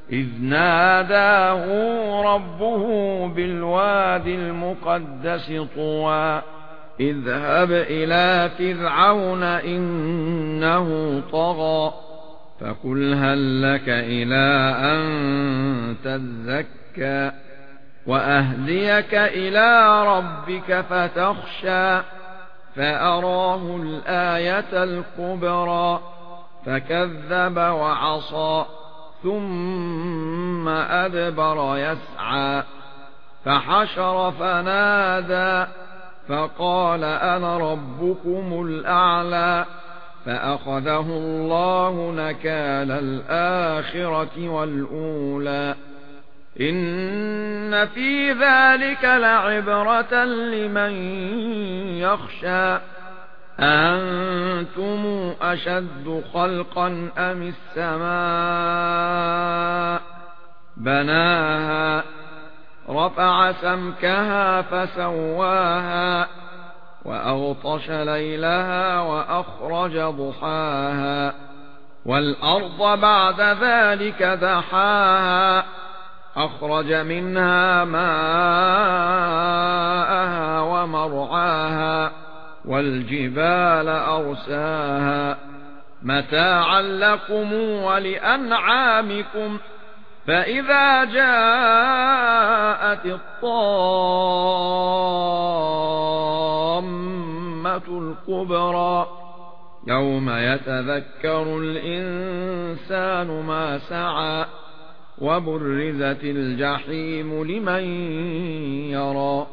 إذ ناداه ربه بالوادي المقدس طوى اذهب إلى فرعون إنه طغى فقل هل لك إلى أن تزكى وأهديك إلى ربك فتخشى فأراه الآية الكبرى فكذب وعصى ثم أدبر يسعى فحشر فنادى فقال أنا ربكم الأعلى فأخذه الله نكال الآخرة والأولى إن في ذلك لعبرة لمن يخشى أأنتم أشد خلقا أم السماء بناها رفع سمكها فسواها وأغطش ليلها وأخرج ضحاها والأرض بعد ذلك دحاها أخرج منها ماءها ومرعاها والجبال أرساها متاعا لكم ولأنعامكم فإذا جاءت الطامة الكبرى يوم يتذكر الإنسان ما سعى وبرزت الجحيم لمن يرى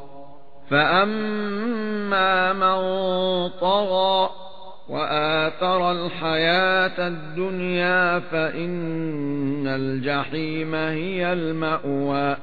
فأما من طغى وآثر الحياة الدنيا فإن الجحيم هي المأوى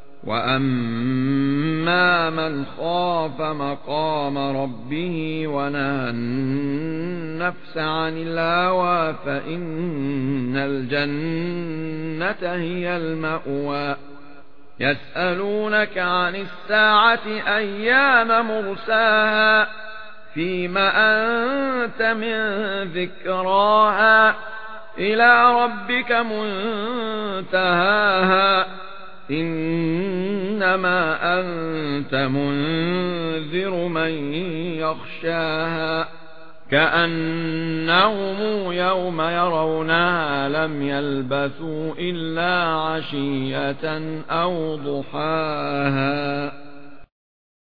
وأما من خاف مقام ربه ونهى النفس عن الهوى فإن الجنة هي المأوى يسألونك عن الساعة أيان مرساها فيما أنت من ذكراها إلى ربك منتهاها إنما أنت منذر من يخشاها كأنهم يوم يرونها لم يلبثوا إلا عشية أو ضحاها.